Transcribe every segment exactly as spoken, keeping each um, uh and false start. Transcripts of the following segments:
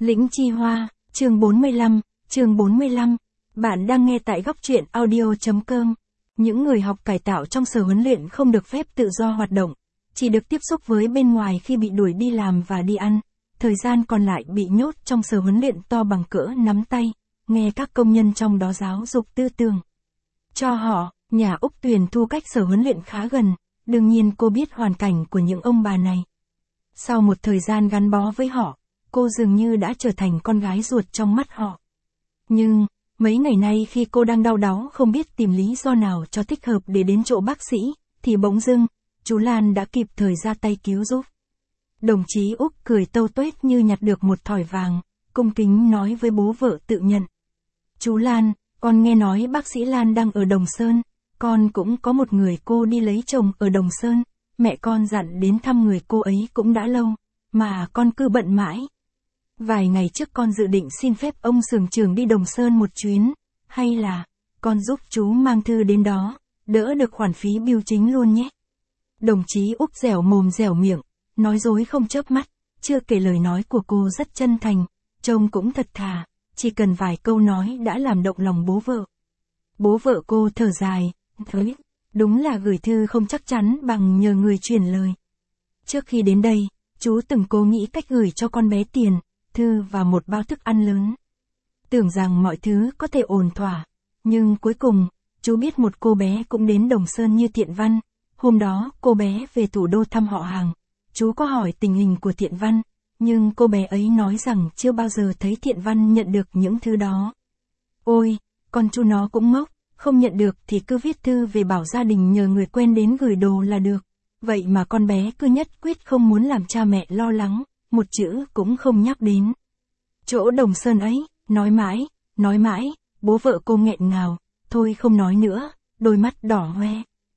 Lĩnh Chi Hoa, chương bốn mươi lăm, chương bốn mươi lăm. Bạn đang nghe tại góc truyện audio chấm com. Những người học cải tạo trong sở huấn luyện không được phép tự do hoạt động, chỉ được tiếp xúc với bên ngoài khi bị đuổi đi làm và đi ăn. Thời gian còn lại bị nhốt trong sở huấn luyện to bằng cỡ nắm tay, nghe các công nhân trong đó giáo dục tư tưởng. Cho họ, nhà Úc Tuyền Thu cách sở huấn luyện khá gần, đương nhiên cô biết hoàn cảnh của những ông bà này. Sau một thời gian gắn bó với họ, cô dường như đã trở thành con gái ruột trong mắt họ. Nhưng, mấy ngày nay khi cô đang đau đáu không biết tìm lý do nào cho thích hợp để đến chỗ bác sĩ, thì bỗng dưng, chú Lan đã kịp thời ra tay cứu giúp. Đồng chí Úc cười tâu tuét như nhặt được một thỏi vàng, cung kính nói với bố vợ tự nhận. Chú Lan, con nghe nói bác sĩ Lan đang ở Đồng Sơn, con cũng có một người cô đi lấy chồng ở Đồng Sơn, mẹ con dặn đến thăm người cô ấy cũng đã lâu, mà con cứ bận mãi. Vài ngày trước con dự định xin phép ông xưởng trưởng đi Đồng Sơn một chuyến, hay là, con giúp chú mang thư đến đó, đỡ được khoản phí bưu chính luôn nhé. Đồng chí Úc dẻo mồm dẻo miệng, nói dối không chớp mắt, chưa kể lời nói của cô rất chân thành, trông cũng thật thà, chỉ cần vài câu nói đã làm động lòng bố vợ. Bố vợ cô thở dài, thấy, đúng là gửi thư không chắc chắn bằng nhờ người truyền lời. Trước khi đến đây, chú từng cố nghĩ cách gửi cho con bé tiền, thư và một bao thức ăn lớn. Tưởng rằng mọi thứ có thể ổn thỏa, nhưng cuối cùng, chú biết một cô bé cũng đến Đồng Sơn như Thiện Văn. Hôm đó, cô bé về thủ đô thăm họ hàng. Chú có hỏi tình hình của Thiện Văn, nhưng cô bé ấy nói rằng chưa bao giờ thấy Thiện Văn nhận được những thứ đó. Ôi, con chú nó cũng ngốc, không nhận được thì cứ viết thư về bảo gia đình nhờ người quen đến gửi đồ là được. Vậy mà con bé cứ nhất quyết không muốn làm cha mẹ lo lắng, một chữ cũng không nhắc đến. Chỗ Đồng Sơn ấy, nói mãi, nói mãi, bố vợ cô nghẹn ngào, thôi không nói nữa, đôi mắt đỏ hoe.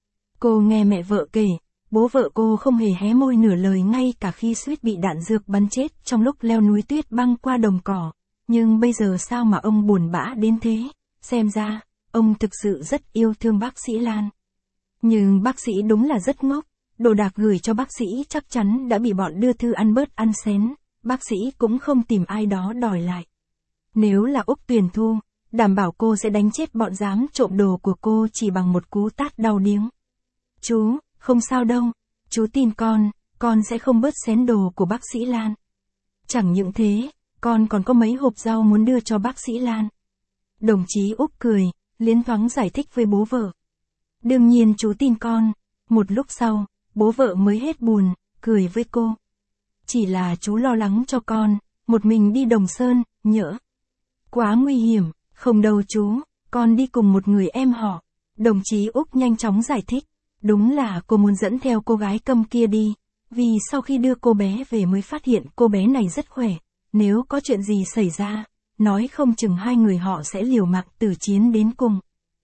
Cô nghe mẹ vợ kể, bố vợ cô không hề hé môi nửa lời ngay cả khi suýt bị đạn dược bắn chết trong lúc leo núi tuyết băng qua đồng cỏ. Nhưng bây giờ sao mà ông buồn bã đến thế, xem ra, ông thực sự rất yêu thương bác sĩ Lan. Nhưng bác sĩ đúng là rất ngốc, đồ đạc gửi cho bác sĩ chắc chắn đã bị bọn đưa thư ăn bớt ăn xén, bác sĩ cũng không tìm ai đó đòi lại. Nếu là Úc Tuyền Thu, đảm bảo cô sẽ đánh chết bọn dám trộm đồ của cô chỉ bằng một cú tát đau điếng. Chú, không sao đâu, chú tin con, con sẽ không bớt xén đồ của bác sĩ Lan. Chẳng những thế, con còn có mấy hộp rau muốn đưa cho bác sĩ Lan. Đồng chí Úc cười, liến thoáng giải thích với bố vợ. Đương nhiên chú tin con. Một lúc sau, bố vợ mới hết buồn, cười với cô. Chỉ là chú lo lắng cho con, một mình đi Đồng Sơn, nhỡ. Quá nguy hiểm, không đâu chú, con đi cùng một người em họ. Đồng chí Úc nhanh chóng giải thích. Đúng là cô muốn dẫn theo cô gái câm kia đi, vì sau khi đưa cô bé về mới phát hiện cô bé này rất khỏe. Nếu có chuyện gì xảy ra, nói không chừng hai người họ sẽ liều mạng tử chiến đến cùng.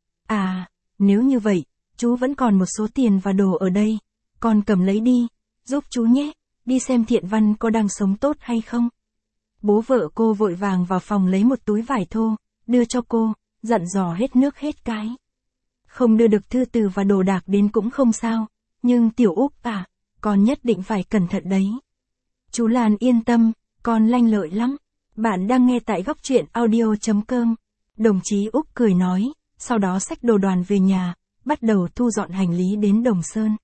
À, nếu như vậy, chú vẫn còn một số tiền và đồ ở đây, con cầm lấy đi, giúp chú nhé, đi xem Thiện Văn có đang sống tốt hay không. Bố vợ cô vội vàng vào phòng lấy một túi vải thô, đưa cho cô, dặn dò hết nước hết cái. Không đưa được thư từ và đồ đạc đến cũng không sao, nhưng tiểu Úc à, con nhất định phải cẩn thận đấy. Chú Lan yên tâm, con lanh lợi lắm. Bạn đang nghe tại góc truyện audio chấm com. Đồng chí Úc cười nói, sau đó xách đồ đoàn về nhà, bắt đầu thu dọn hành lý đến Đồng Sơn.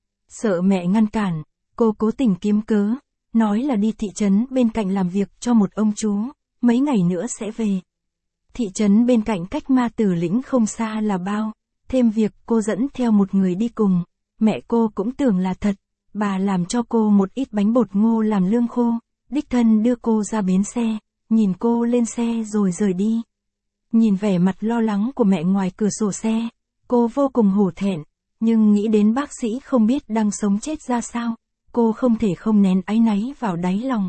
Sợ mẹ ngăn cản, cô cố tình kiếm cớ, nói là đi thị trấn bên cạnh làm việc cho một ông chú, mấy ngày nữa sẽ về. Thị trấn bên cạnh cách Ma Tử Lĩnh không xa là bao, thêm việc cô dẫn theo một người đi cùng, mẹ cô cũng tưởng là thật, bà làm cho cô một ít bánh bột ngô làm lương khô, đích thân đưa cô ra bến xe, nhìn cô lên xe rồi rời đi. Nhìn vẻ mặt lo lắng của mẹ ngoài cửa sổ xe, cô vô cùng hổ thẹn, nhưng nghĩ đến bác sĩ không biết đang sống chết ra sao, cô không thể không nén áy náy vào đáy lòng.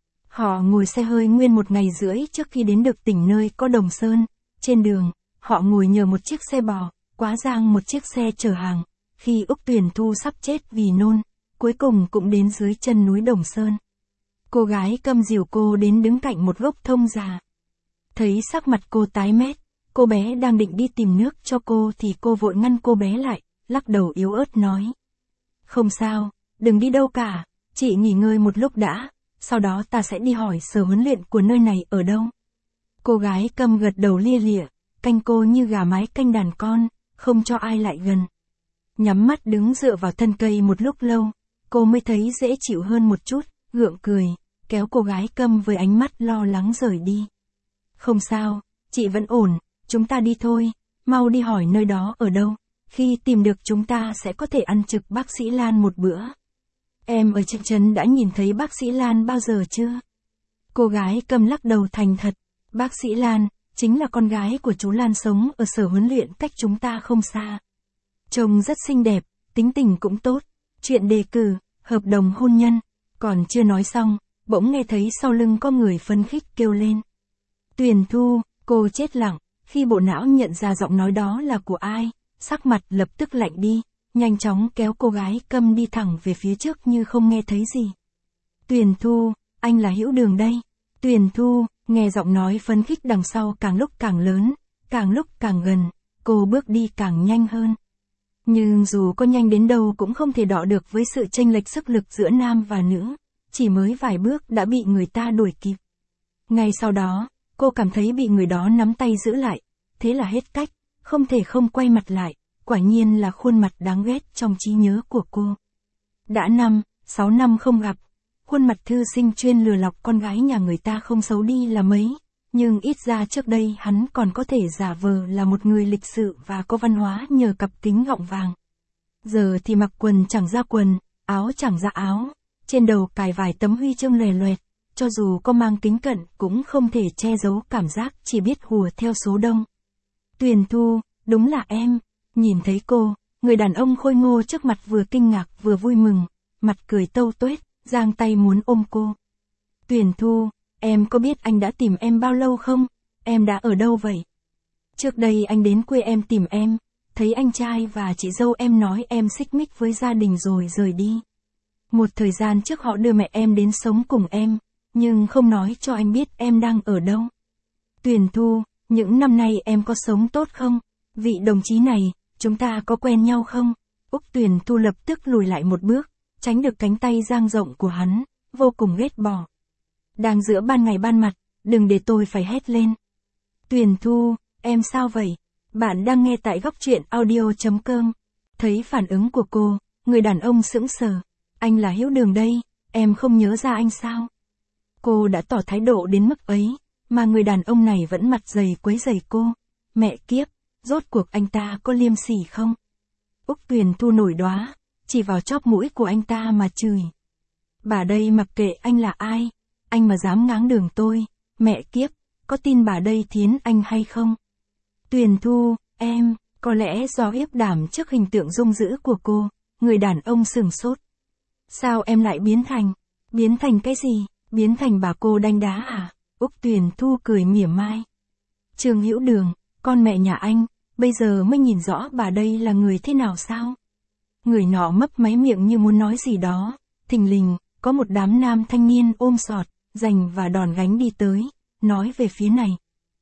Họ ngồi xe hơi nguyên một ngày rưỡi trước khi đến được tỉnh nơi có Đồng Sơn, trên đường, họ ngồi nhờ một chiếc xe bò, quá giang một chiếc xe chở hàng, khi Úc Tuyền Thu sắp chết vì nôn, cuối cùng cũng đến dưới chân núi Đồng Sơn. Cô gái câm dìu cô đến đứng cạnh một gốc thông già. Thấy sắc mặt cô tái mét, cô bé đang định đi tìm nước cho cô thì cô vội ngăn cô bé lại, lắc đầu yếu ớt nói. Không sao, đừng đi đâu cả, chị nghỉ ngơi một lúc đã, sau đó ta sẽ đi hỏi sở huấn luyện của nơi này ở đâu. Cô gái Câm gật đầu lia lịa, canh cô như gà mái canh đàn con, không cho ai lại gần. Nhắm mắt đứng dựa vào thân cây một lúc lâu, cô mới thấy dễ chịu hơn một chút, gượng cười, kéo cô gái Câm với ánh mắt lo lắng rời đi. Không sao, chị vẫn ổn, chúng ta đi thôi, mau đi hỏi nơi đó ở đâu, khi tìm được chúng ta sẽ có thể ăn trực bác sĩ Lan một bữa. Em ở trên trấn đã nhìn thấy bác sĩ Lan bao giờ chưa? Cô gái Câm lắc đầu thành thật, bác sĩ Lan, chính là con gái của chú Lan sống ở sở huấn luyện cách chúng ta không xa. Trông rất xinh đẹp, tính tình cũng tốt, chuyện đề cử, hợp đồng hôn nhân, còn chưa nói xong, bỗng nghe thấy sau lưng có người phấn khích kêu lên. Tuyền Thu, cô chết lặng, khi bộ não nhận ra giọng nói đó là của ai, sắc mặt lập tức lạnh đi, nhanh chóng kéo cô gái Câm đi thẳng về phía trước như không nghe thấy gì. Tuyền Thu, anh là Hữu Đường đây. Tuyền Thu, nghe giọng nói phấn khích đằng sau càng lúc càng lớn, càng lúc càng gần, cô bước đi càng nhanh hơn. Nhưng dù có nhanh đến đâu cũng không thể đọ được với sự chênh lệch sức lực giữa nam và nữ, chỉ mới vài bước đã bị người ta đuổi kịp. Ngay sau đó, cô cảm thấy bị người đó nắm tay giữ lại, thế là hết cách, không thể không quay mặt lại, quả nhiên là khuôn mặt đáng ghét trong trí nhớ của cô. Đã năm, sáu năm không gặp, khuôn mặt thư sinh chuyên lừa lọc con gái nhà người ta không xấu đi là mấy, nhưng ít ra trước đây hắn còn có thể giả vờ là một người lịch sự và có văn hóa nhờ cặp kính gọng vàng. Giờ thì mặc quần chẳng ra quần, áo chẳng ra áo, trên đầu cài vài tấm huy chương lòe loẹt, cho dù có mang kính cận cũng không thể che giấu cảm giác chỉ biết hùa theo số đông. Tuyền Thu, đúng là em. Nhìn thấy cô, người đàn ông khôi ngô trước mặt vừa kinh ngạc vừa vui mừng, mặt cười tâu tuét, giang tay muốn ôm cô. Tuyền Thu, em có biết anh đã tìm em bao lâu không? Em đã ở đâu vậy? Trước đây anh đến quê em tìm em, thấy anh trai và chị dâu em nói em xích mích với gia đình rồi rời đi. Một thời gian trước họ đưa mẹ em đến sống cùng em, nhưng không nói cho anh biết em đang ở đâu. Tuyền Thu, những năm nay em có sống tốt không? Vị đồng chí này, chúng ta có quen nhau không? Úc Tuyền Thu lập tức lùi lại một bước, tránh được cánh tay dang rộng của hắn, vô cùng ghét bỏ. Đang giữa ban ngày ban mặt, đừng để tôi phải hét lên. Tuyền Thu, em sao vậy? Bạn đang nghe tại góc truyện audio chấm com. Thấy phản ứng của cô, người đàn ông sững sờ. Anh là Hữu Đường đây, em không nhớ ra anh sao? Cô đã tỏ thái độ đến mức ấy, mà người đàn ông này vẫn mặt dày quấy rầy cô. Mẹ kiếp, rốt cuộc anh ta có liêm sỉ không? Úc Tuyền Thu nổi đoá, chỉ vào chóp mũi của anh ta mà chửi. Bà đây mặc kệ anh là ai, anh mà dám ngáng đường tôi, mẹ kiếp, có tin bà đây thiến anh hay không? Tuyền Thu, em, có lẽ do hiếp đảm trước hình tượng dung dữ của cô, người đàn ông sửng sốt. Sao em lại biến thành, biến thành cái gì, biến thành bà cô đanh đá à? Úc Tuyền Thu cười mỉa mai. Trương Hữu Đường, con mẹ nhà anh, bây giờ mới nhìn rõ bà đây là người thế nào sao? Người nọ mấp máy miệng như muốn nói gì đó, thình lình, có một đám nam thanh niên ôm sọt, giành và đòn gánh đi tới, nói về phía này.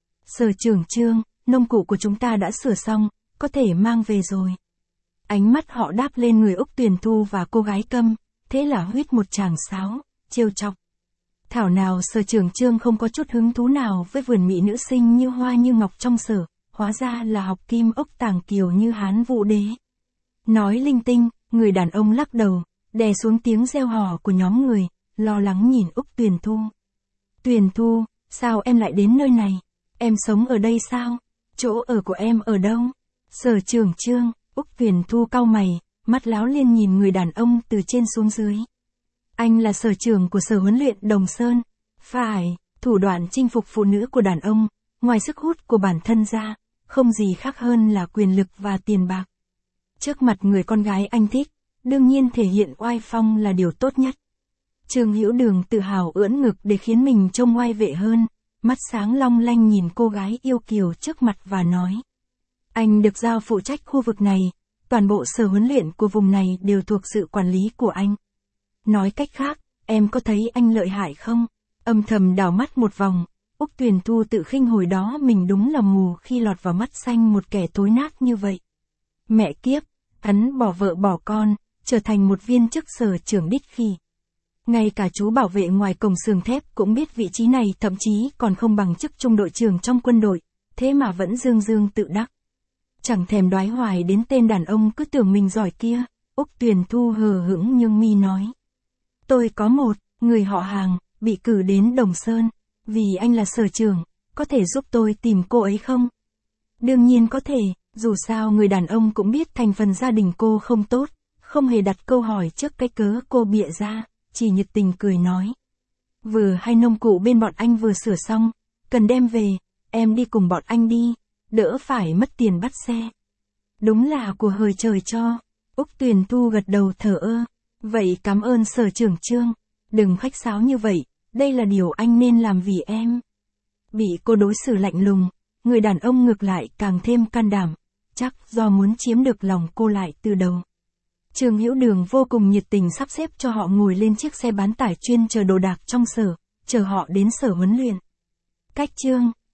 Sở trưởng Trương, nông cụ của chúng ta đã sửa xong, có thể mang về rồi. Ánh mắt họ đáp lên người Úc Tuyền Thu và cô gái Câm, thế là huýt một tràng sáo, trêu chọc. Thảo nào sở trưởng Trương không có chút hứng thú nào với vườn mỹ nữ sinh như hoa như ngọc trong sở, hóa ra là học kim ốc tàng kiều như Hán Vũ Đế. Nói linh tinh, người đàn ông lắc đầu, đè xuống tiếng reo hò của nhóm người, lo lắng nhìn Úc Tuyền Thu. Tuyền Thu, sao em lại đến nơi này? Em sống ở đây sao? Chỗ ở của em ở đâu? Sở trưởng Trương, Úc Tuyền Thu cau mày, mắt láo liên nhìn người đàn ông từ trên xuống dưới. Anh là sở trưởng của sở huấn luyện Đồng Sơn. Phải, thủ đoạn chinh phục phụ nữ của đàn ông, ngoài sức hút của bản thân ra, không gì khác hơn là quyền lực và tiền bạc. Trước mặt người con gái anh thích, đương nhiên thể hiện oai phong là điều tốt nhất. Trương Hữu Đường tự hào ưỡn ngực để khiến mình trông oai vệ hơn, mắt sáng long lanh nhìn cô gái yêu kiều trước mặt và nói. Anh được giao phụ trách khu vực này, toàn bộ sở huấn luyện của vùng này đều thuộc sự quản lý của anh. Nói cách khác, em có thấy anh lợi hại không? Âm thầm đảo mắt một vòng, Úc Tuyền Thu tự khinh hồi đó mình đúng là mù khi lọt vào mắt xanh một kẻ thối nát như vậy. Mẹ kiếp, hắn bỏ vợ bỏ con, trở thành một viên chức sở trưởng đích khi. Ngay cả chú bảo vệ ngoài cổng xưởng thép cũng biết vị trí này thậm chí còn không bằng chức trung đội trưởng trong quân đội, thế mà vẫn dương dương tự đắc. Chẳng thèm đoái hoài đến tên đàn ông cứ tưởng mình giỏi kia, Úc Tuyền Thu hờ hững nhưng mi nói. Tôi có một, người họ Hàng, bị cử đến Đồng Sơn, vì anh là sở trưởng, có thể giúp tôi tìm cô ấy không? Đương nhiên có thể, dù sao người đàn ông cũng biết thành phần gia đình cô không tốt, không hề đặt câu hỏi trước cái cớ cô bịa ra, chỉ nhiệt tình cười nói. Vừa hay nông cụ bên bọn anh vừa sửa xong, cần đem về, em đi cùng bọn anh đi, đỡ phải mất tiền bắt xe. Đúng là của hời trời cho, Úc Tuyền Thu gật đầu thở ơ. Vậy cảm ơn sở trưởng Trương, đừng khách sáo như vậy, đây là điều anh nên làm vì em. Bị cô đối xử lạnh lùng, người đàn ông ngược lại càng thêm can đảm, chắc do muốn chiếm được lòng cô lại từ đầu. Trương Hữu Đường vô cùng nhiệt tình sắp xếp cho họ ngồi lên chiếc xe bán tải chuyên chở đồ đạc trong sở, chờ họ đến sở huấn luyện. Cách Trương,